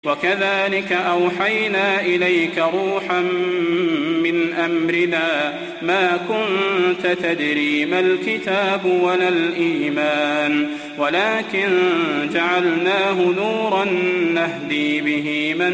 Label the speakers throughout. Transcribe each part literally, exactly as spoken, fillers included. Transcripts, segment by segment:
Speaker 1: وكذلك أوحينا إليك روحا من أمرنا ما كنت تدري ما الكتاب ولا الإيمان ولكن جعلناه نورا نهدي به من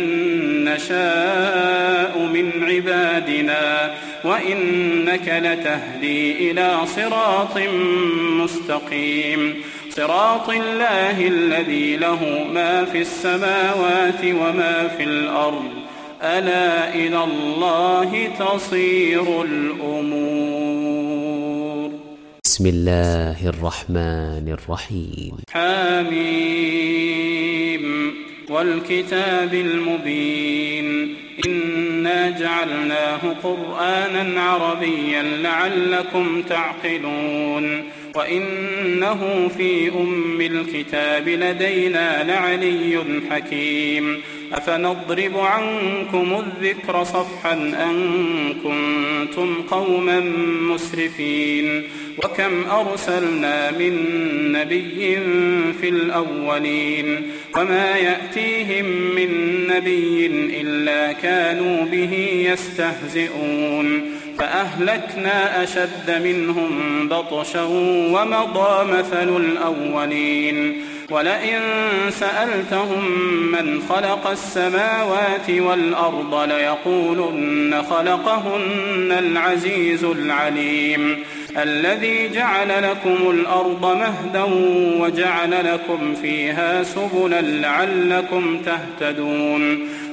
Speaker 1: نشاء من عبادنا وإنك لتهدي إلى صراط مستقيم صراط الله الذي له ما في السماوات وما في الأرض ألا إلى الله تصير الأمور.
Speaker 2: بسم الله الرحمن الرحيم.
Speaker 1: حميم والكتاب المبين إنا جعلناه قرآنا عربيا لعلكم تعقلون وإنه في أم الكتاب لدينا لعلي حكيم أفنضرب عنكم الذكر صفحا أن كنتم قوما مسرفين وكم أرسلنا من نبي في الأولين وما يأتيهم من نبي إلا كانوا به يستهزئون فأهلكنا أشد منهم بطشا ومضى مثل الأولين ولئن سألتهم من خلق السماوات والأرض ليقولن خلقهن العزيز العليم الذي جعل لكم الأرض مهدا وجعل لكم فيها سبلا لعلكم تهتدون